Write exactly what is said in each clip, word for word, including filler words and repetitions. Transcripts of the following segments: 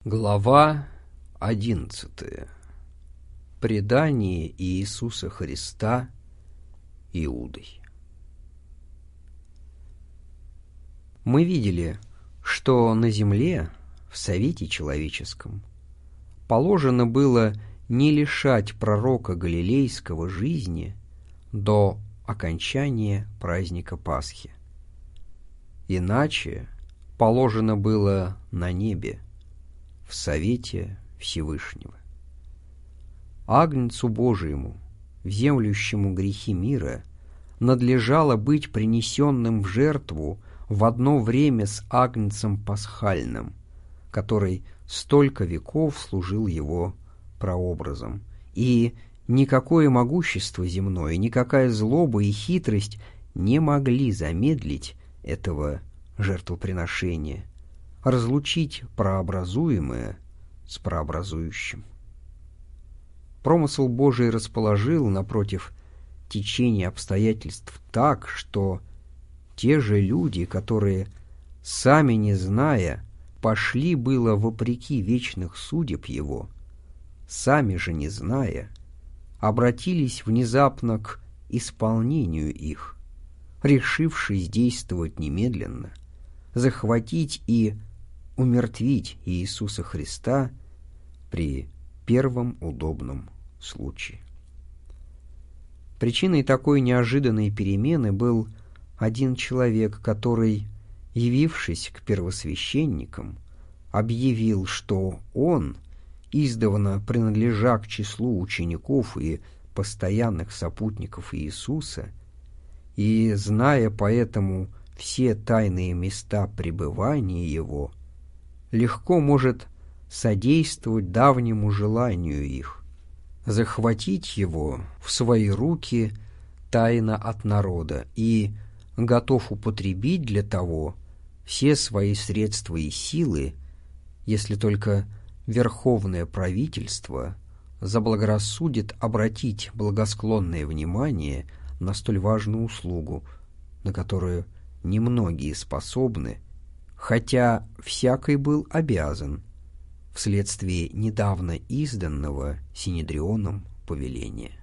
Глава одиннадцатая. Предание Иисуса Христа Иудой. Мы видели, что на земле, в Совете Человеческом, положено было не лишать пророка Галилейского жизни до окончания праздника Пасхи. Иначе положено было на небе, в Совете Всевышнего. Агнцу Божиему, вземлющему грехи мира, надлежало быть принесенным в жертву в одно время с Агнцем Пасхальным, который столько веков служил его прообразом, и никакое могущество земное, никакая злоба и хитрость не могли замедлить этого жертвоприношения, разлучить прообразуемое с прообразующим. Промысл Божий расположил напротив течения обстоятельств так, что те же люди, которые, сами не зная, пошли было вопреки вечных судеб его, сами же не зная, обратились внезапно к исполнению их, решившись действовать немедленно, захватить и умертвить Иисуса Христа при первом удобном случае. Причиной такой неожиданной перемены был один человек, который, явившись к первосвященникам, объявил, что он, издавна принадлежа к числу учеников и постоянных сопутников Иисуса, и, зная поэтому все тайные места пребывания его, легко может содействовать давнему желанию их, захватить его в свои руки тайно от народа и готов употребить для того все свои средства и силы, если только верховное правительство заблагорассудит обратить благосклонное внимание на столь важную услугу, на которую немногие способны, хотя всякий был обязан вследствие недавно изданного Синедрионом повеления.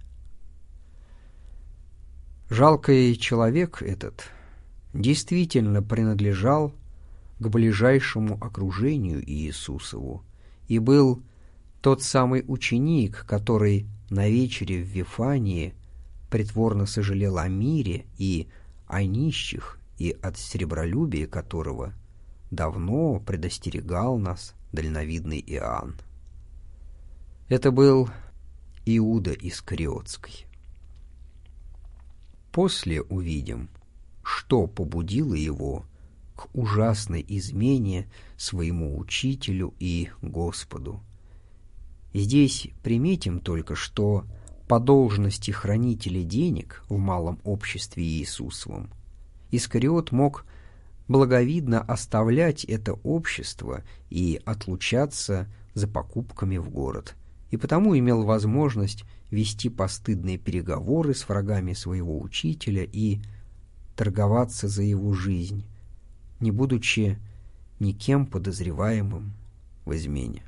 Жалкий человек этот действительно принадлежал к ближайшему окружению Иисусову и был тот самый ученик, который на вечере в Вифании притворно сожалел о мире и о нищих, и от сребролюбия которого давно предостерегал нас дальновидный Иоанн. Это был Иуда Искариотский. После увидим, что побудило его к ужасной измене своему учителю и Господу. Здесь приметим только, что по должности хранителя денег в малом обществе Иисусовом Искариот мог благовидно оставлять это общество и отлучаться за покупками в город, и потому имел возможность вести постыдные переговоры с врагами своего учителя и торговаться за его жизнь, не будучи никем подозреваемым в измене.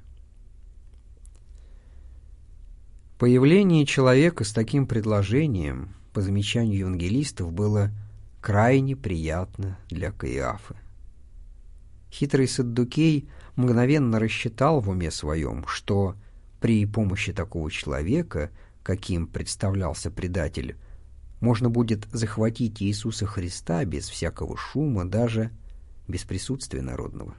Появление человека с таким предложением, по замечанию евангелистов, было крайне приятно для Каиафы. Хитрый Саддукей мгновенно рассчитал в уме своем, что при помощи такого человека, каким представлялся предатель, можно будет захватить Иисуса Христа без всякого шума, даже без присутствия народного.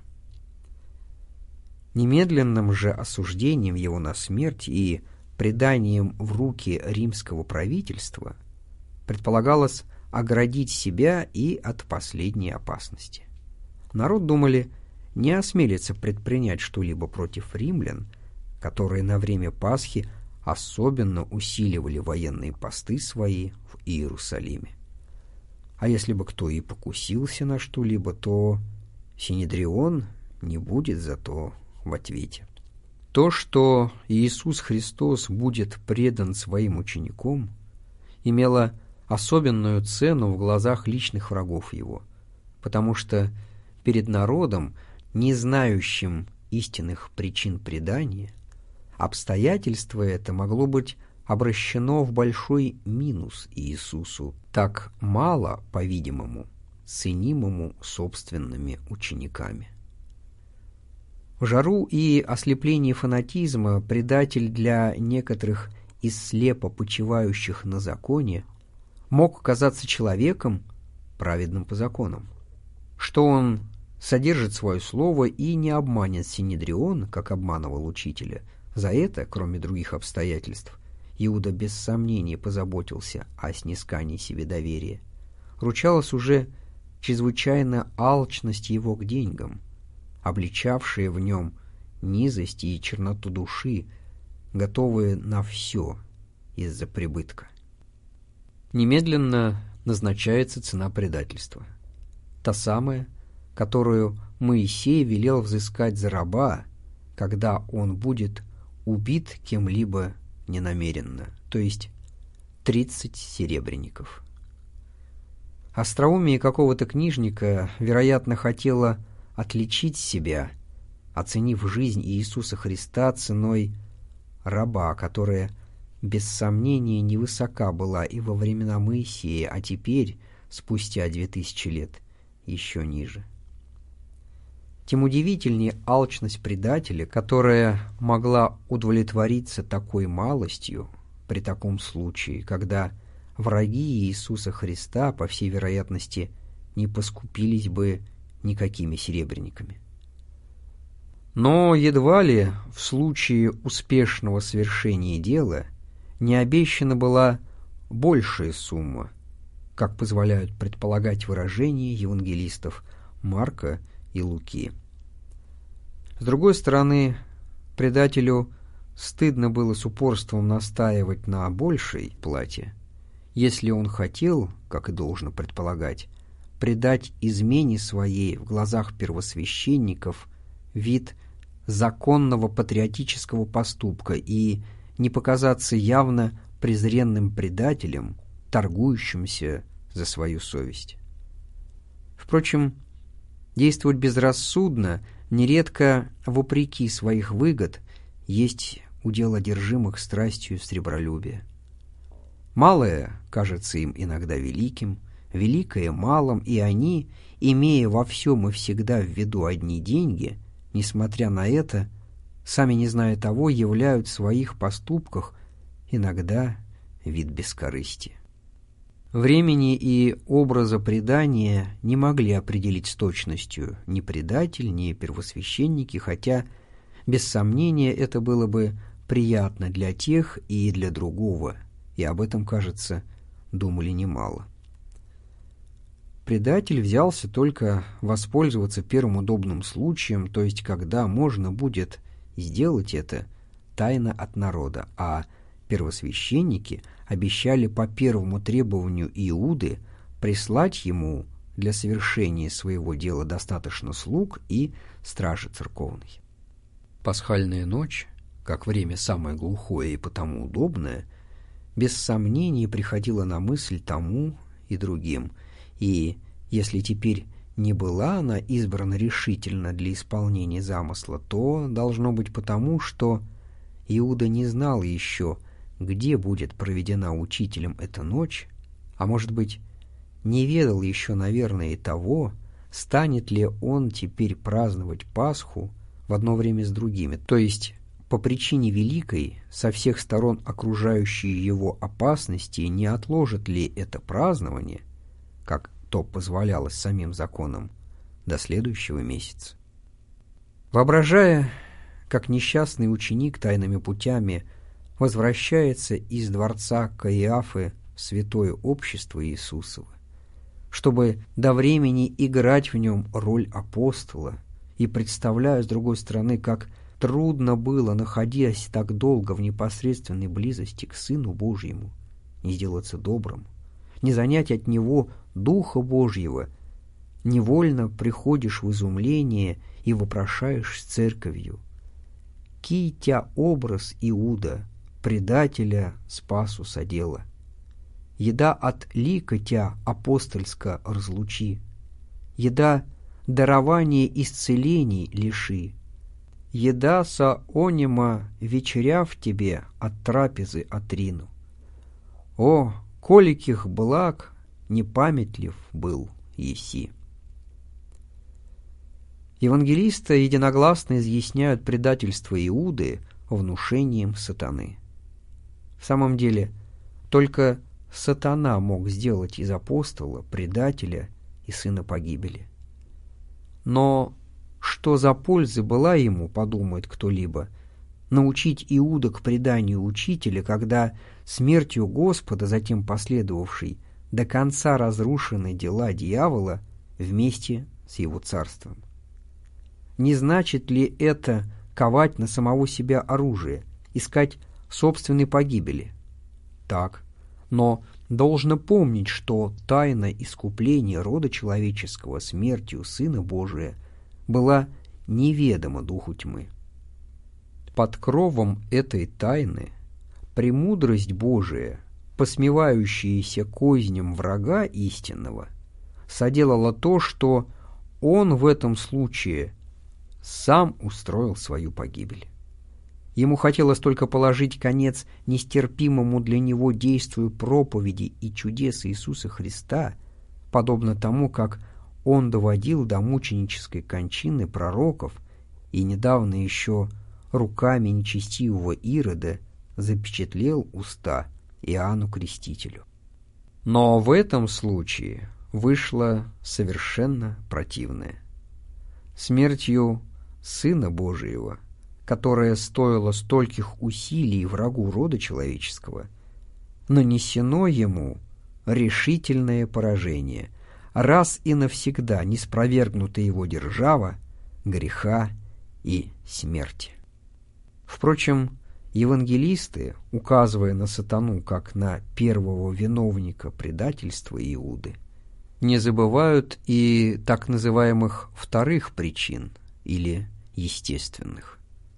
Немедленным же осуждением его на смерть и преданием в руки римского правительства предполагалось оградить себя и от последней опасности. Народ, думали, не осмелится предпринять что-либо против римлян, которые на время Пасхи особенно усиливали военные посты свои в Иерусалиме. А если бы кто и покусился на что-либо, то Синедрион не будет зато в ответе. То, что Иисус Христос будет предан своим ученикам, имело особенную цену в глазах личных врагов его, потому что перед народом, не знающим истинных причин предания, обстоятельство это могло быть обращено в большой минус Иисусу, так мало, по-видимому, ценимому собственными учениками. В жару и ослеплении фанатизма предатель для некоторых из слепо почивающих на законе мог казаться человеком, праведным по законам, что он содержит свое слово и не обманет Синедрион, как обманывал учителя. За это, кроме других обстоятельств, Иуда без сомнения позаботился о снискании себе доверия. Ручалась уже чрезвычайная алчность его к деньгам, обличавшая в нем низость и черноту души, готовые на все из-за прибытка. Немедленно назначается цена предательства. Та самая, которую Моисей велел взыскать за раба, когда он будет убит кем-либо ненамеренно, то есть тридцать серебряников. Остроумие какого-то книжника, вероятно, хотело отличить себя, оценив жизнь Иисуса Христа ценой раба, которая без сомнения невысока была и во времена Моисея, а теперь, спустя две тысячи лет, еще ниже. Тем удивительнее алчность предателя, которая могла удовлетвориться такой малостью при таком случае, когда враги Иисуса Христа, по всей вероятности, не поскупились бы никакими серебряниками. Но едва ли в случае успешного совершения дела не обещана была большая сумма, как позволяют предполагать выражения евангелистов Марка и Луки. С другой стороны, предателю стыдно было с упорством настаивать на большей плате, если он хотел, как и должно предполагать, придать измене своей в глазах первосвященников вид законного патриотического поступка и не показаться явно презренным предателем, торгующимся за свою совесть. Впрочем, действовать безрассудно, нередко вопреки своих выгод, есть удел одержимых страстью сребролюбия. Малое кажется им иногда великим, великое малым, и они, имея во всем и всегда в виду одни деньги, несмотря на это, сами не зная того, являют в своих поступках иногда вид бескорыстия. Времени и образа предания не могли определить с точностью ни предатель, ни первосвященники, хотя, без сомнения, это было бы приятно для тех и для другого, и об этом, кажется, думали немало. Предатель взялся только воспользоваться первым удобным случаем, то есть когда можно будет сделать это тайно от народа, а первосвященники обещали по первому требованию Иуды прислать ему для совершения своего дела достаточно слуг и стражи церковной. Пасхальная ночь, как время самое глухое и потому удобное, без сомнения приходила на мысль тому и другим, и если теперь не была она избрана решительно для исполнения замысла, то должно быть потому, что Иуда не знал еще, где будет проведена учителем эта ночь, а может быть, не ведал еще, наверное, и того, станет ли он теперь праздновать Пасху в одно время с другими, то есть по причине великой, со всех сторон окружающей его опасности, не отложит ли это празднование, как то позволялось самим законом, до следующего месяца. Воображая, как несчастный ученик тайными путями возвращается из дворца Каиафы в святое общество Иисусово, чтобы до времени играть в нем роль апостола, и представляя, с другой стороны, как трудно было, находясь так долго в непосредственной близости к Сыну Божьему, не сделаться добрым, не занять от Него Духа Божьего, невольно приходишь в изумление и вопрошаешь с церковью: «Ки тя образ Иуда, предателя спасу содела? Еда от лика тя апостольска разлучи, еда дарование исцелений лиши, еда со онима вечеря в тебе от трапезы отрину. О, коликих благ непамятлив был еси». Евангелисты единогласно изъясняют предательство Иуды внушением сатаны. В самом деле, только сатана мог сделать из апостола предателя и сына погибели. Но что за польза была ему, подумает кто-либо, научить Иуда к преданию учителя, когда смертью Господа, затем последовавшей, до конца разрушены дела дьявола вместе с его царством? Не значит ли это ковать на самого себя оружие, искать собственной погибели? Так, но должно помнить, что тайна искупления рода человеческого смертью Сына Божия была неведома духу тьмы. Под кровом этой тайны премудрость Божия, посмевающаяся козням врага истинного, соделала то, что он в этом случае сам устроил свою погибель. Ему хотелось только положить конец нестерпимому для него действию проповеди и чудес Иисуса Христа, подобно тому, как он доводил до мученической кончины пророков и недавно еще руками нечестивого Ирода запечатлел уста Иоанну Крестителю. Но в этом случае вышло совершенно противное. Смертью Сына Божиего, которая стоила стольких усилий врагу рода человеческого, нанесено ему решительное поражение, раз и навсегда не спровергнута его держава, греха и смерти. Впрочем, евангелисты, указывая на сатану как на первого виновника предательства Иуды, не забывают и так называемых вторых причин или естественных.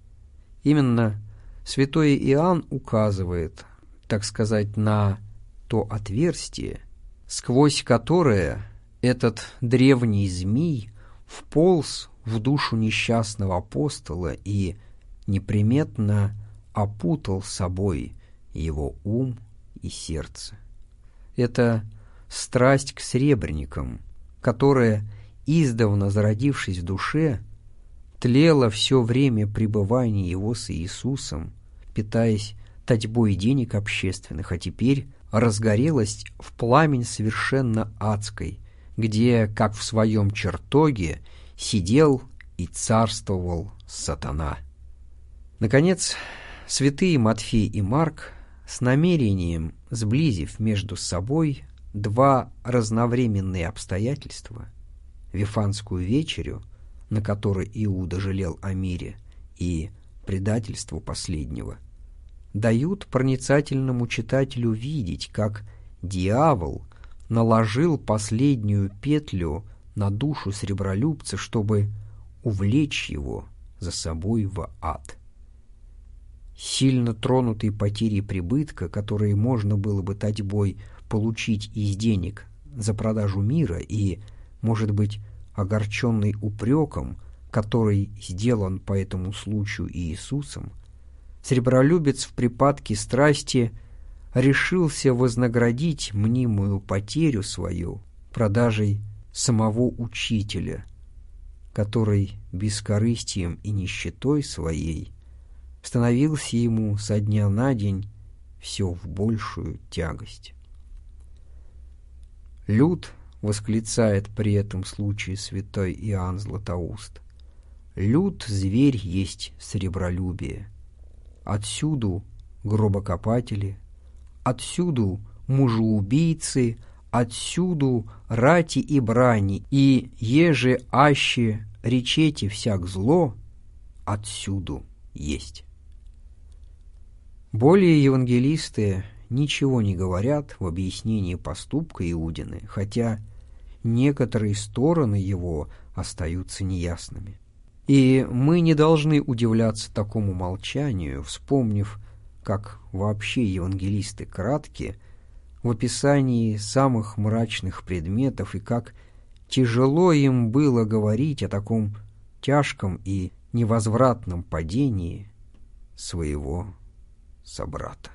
Именно святой Иоанн указывает, так сказать, на то отверстие, сквозь которое этот древний змей вполз в душу несчастного апостола и неприметно опутал собой его ум и сердце. Это страсть к сребреникам, которая, издавна зародившись в душе, тлела все время пребывания его с Иисусом, питаясь татьбой денег общественных, а теперь разгорелась в пламень совершенно адской, где, как в своем чертоге, сидел и царствовал сатана. Наконец, святые Матфей и Марк, с намерением сблизив между собой два разновременные обстоятельства, Вифанскую вечерю, на которой Иуда жалел о мире, и предательство последнего, дают проницательному читателю видеть, как дьявол наложил последнюю петлю на душу сребролюбца, чтобы увлечь его за собой в ад. Сильно тронутый потерей прибытка, который можно было бы татьбой получить из денег за продажу мира, и, может быть, огорченный упреком, который сделан по этому случаю Иисусом, сребролюбец в припадке страсти решился вознаградить мнимую потерю свою продажей самого Учителя, который бескорыстием и нищетой своей становился ему со дня на день все в большую тягость. Люд, восклицает при этом случае святой Иоанн Златоуст, люд зверь есть сребролюбие. Отсюду гробокопатели, отсюду мужеубийцы, отсюду рати и брани, и еже аще речете всяк зло, отсюду есть. Более евангелисты ничего не говорят в объяснении поступка Иудины, хотя некоторые стороны его остаются неясными. И мы не должны удивляться такому молчанию, вспомнив, как вообще евангелисты кратки в описании самых мрачных предметов и как тяжело им было говорить о таком тяжком и невозвратном падении своего собрата.